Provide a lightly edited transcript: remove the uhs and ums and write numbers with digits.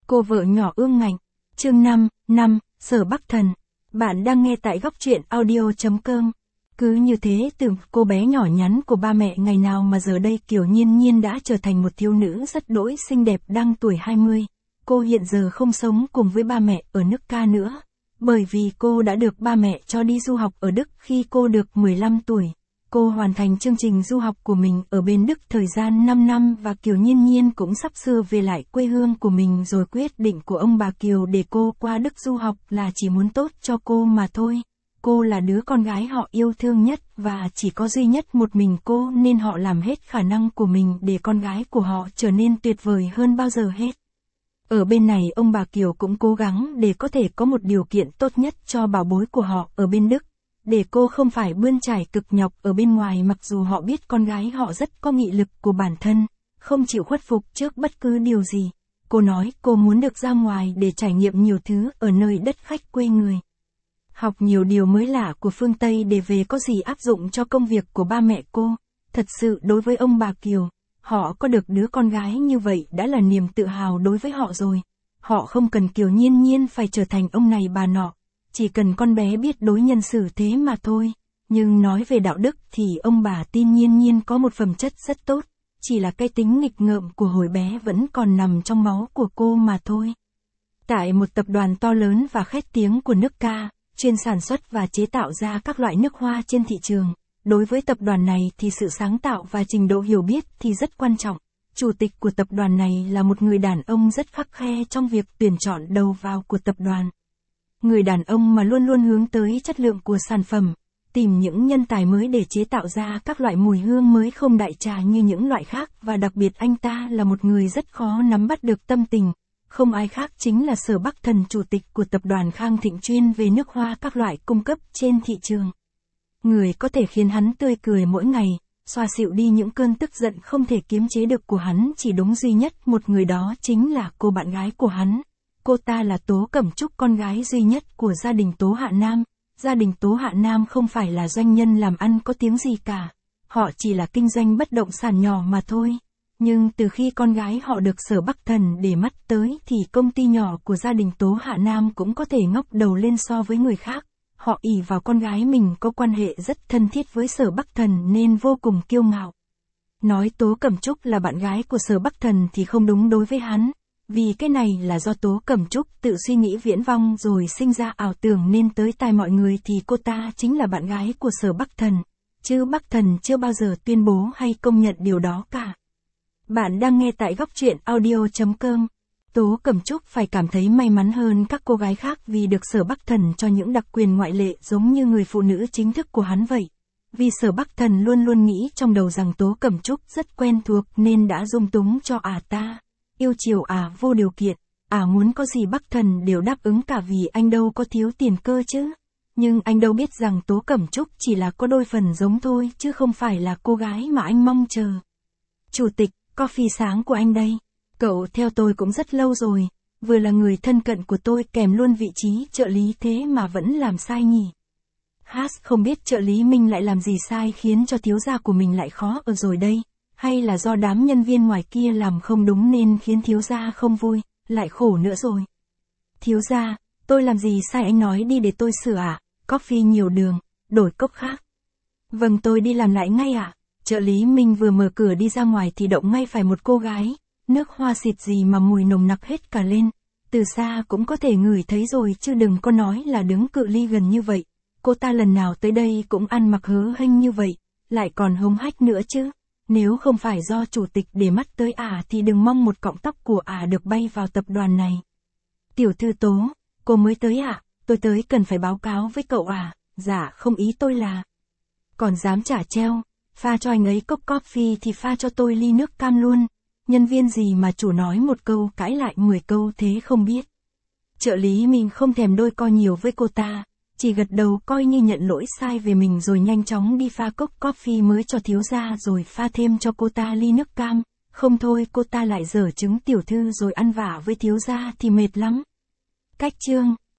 Cô vợ nhỏ ương ngạnh. Chương 5, Sở Bắc Thần. Bạn đang nghe tại góc truyện audio.com. Cứ như thế từ cô bé nhỏ nhắn của ba mẹ ngày nào mà giờ đây Kiều Nhiên Nhiên đã trở thành một thiếu nữ rất đỗi xinh đẹp đang tuổi 20. Cô hiện giờ không sống cùng với ba mẹ ở nước Ca nữa, bởi vì cô đã được ba mẹ cho đi du học ở Đức khi cô được 15 tuổi. Cô hoàn thành chương trình du học của mình ở bên Đức thời gian 5 năm và Kiều Nhiên Nhiên cũng sắp sửa về lại quê hương của mình rồi. Quyết định của ông bà Kiều để cô qua Đức du học là chỉ muốn tốt cho cô mà thôi. Cô là đứa con gái họ yêu thương nhất và chỉ có duy nhất một mình cô nên họ làm hết khả năng của mình để con gái của họ trở nên tuyệt vời hơn bao giờ hết. Ở bên này ông bà Kiều cũng cố gắng để có thể có một điều kiện tốt nhất cho bảo bối của họ ở bên Đức, để cô không phải bươn trải cực nhọc ở bên ngoài mặc dù họ biết con gái họ rất có nghị lực của bản thân, không chịu khuất phục trước bất cứ điều gì. Cô nói cô muốn được ra ngoài để trải nghiệm nhiều thứ ở nơi đất khách quê người. Học nhiều điều mới lạ của phương Tây để về có gì áp dụng cho công việc của ba mẹ cô. Thật sự đối với ông bà Kiều, họ có được đứa con gái như vậy đã là niềm tự hào đối với họ rồi. Họ không cần Kiều Nhiên Nhiên phải trở thành ông này bà nọ, chỉ cần con bé biết đối nhân xử thế mà thôi. Nhưng nói về đạo đức thì ông bà tin Nhiên Nhiên có một phẩm chất rất tốt, chỉ là cái tính nghịch ngợm của hồi bé vẫn còn nằm trong máu của cô mà thôi. Tại một tập đoàn to lớn và khét tiếng của nước Ca, chuyên sản xuất và chế tạo ra các loại nước hoa trên thị trường. Đối với tập đoàn này thì sự sáng tạo và trình độ hiểu biết thì rất quan trọng. Chủ tịch của tập đoàn này là một người đàn ông rất khắt khe trong việc tuyển chọn đầu vào của tập đoàn. Người đàn ông mà luôn luôn hướng tới chất lượng của sản phẩm, tìm những nhân tài mới để chế tạo ra các loại mùi hương mới không đại trà như những loại khác và đặc biệt anh ta là một người rất khó nắm bắt được tâm tình. Không ai khác chính là Sở Bắc Thần, chủ tịch của tập đoàn Khang Thịnh chuyên về nước hoa các loại cung cấp trên thị trường. Người có thể khiến hắn tươi cười mỗi ngày, xoa dịu đi những cơn tức giận không thể kiềm chế được của hắn chỉ đúng duy nhất một người, đó chính là cô bạn gái của hắn. Cô ta là Tố Cẩm Trúc, con gái duy nhất của gia đình Tố Hạ Nam. Gia đình Tố Hạ Nam không phải là doanh nhân làm ăn có tiếng gì cả. Họ chỉ là kinh doanh bất động sản nhỏ mà thôi. Nhưng từ khi con gái họ được Sở Bắc Thần để mắt tới thì công ty nhỏ của gia đình Tố Hạ Nam cũng có thể ngóc đầu lên so với người khác. Họ ỷ vào con gái mình có quan hệ rất thân thiết với Sở Bắc Thần nên vô cùng kiêu ngạo. Nói Tố Cẩm Trúc là bạn gái của Sở Bắc Thần thì không đúng đối với hắn. Vì cái này là do Tố Cẩm Trúc tự suy nghĩ viễn vông rồi sinh ra ảo tưởng nên tới tai mọi người thì cô ta chính là bạn gái của Sở Bắc Thần. Chứ Bắc Thần chưa bao giờ tuyên bố hay công nhận điều đó cả. Bạn đang nghe tại góc truyện audio.com. Tố Cẩm Trúc phải cảm thấy may mắn hơn các cô gái khác vì được Sở Bắc Thần cho những đặc quyền ngoại lệ giống như người phụ nữ chính thức của hắn vậy. Vì Sở Bắc Thần luôn luôn nghĩ trong đầu rằng Tố Cẩm Trúc rất quen thuộc nên đã dung túng cho ta. Yêu chiều vô điều kiện, muốn có gì Bắc Thần đều đáp ứng cả vì anh đâu có thiếu tiền cơ chứ. Nhưng anh đâu biết rằng Tố Cẩm Trúc chỉ là có đôi phần giống thôi chứ không phải là cô gái mà anh mong chờ. Chủ tịch, coffee sáng của anh đây. Cậu theo tôi cũng rất lâu rồi, vừa là người thân cận của tôi kèm luôn vị trí trợ lý thế mà vẫn làm sai nhỉ. Không biết trợ lý Minh lại làm gì sai khiến cho thiếu gia của mình lại khó ở rồi đây. Hay là do đám nhân viên ngoài kia làm không đúng nên khiến thiếu gia không vui, lại khổ nữa rồi. Thiếu gia, tôi làm gì sai anh nói đi để tôi sửa coffee nhiều đường, đổi cốc khác. Vâng, tôi đi làm lại ngay Trợ lý Minh vừa mở cửa đi ra ngoài thì động ngay phải một cô gái, nước hoa xịt gì mà mùi nồng nặc hết cả lên. Từ xa cũng có thể ngửi thấy rồi chứ đừng có nói là đứng cự ly gần như vậy. Cô ta lần nào tới đây cũng ăn mặc hớ hênh như vậy, lại còn hống hách nữa chứ. Nếu không phải do chủ tịch để mắt tới thì đừng mong một cọng tóc của được bay vào tập đoàn này. Tiểu thư Tố, cô mới tới tôi tới cần phải báo cáo với cậu Dạ không, ý tôi là. Còn dám trả treo, pha cho anh ấy cốc coffee thì pha cho tôi ly nước cam luôn. Nhân viên gì mà chủ nói một câu cãi lại 10 câu thế không biết. Trợ lý mình không thèm đôi co nhiều với cô ta, chỉ gật đầu coi như nhận lỗi sai về mình rồi nhanh chóng đi pha cốc coffee mới cho thiếu gia rồi pha thêm cho cô ta ly nước cam. Không thôi cô ta lại dở chứng tiểu thư rồi ăn vạ với thiếu gia thì mệt lắm. Cách chương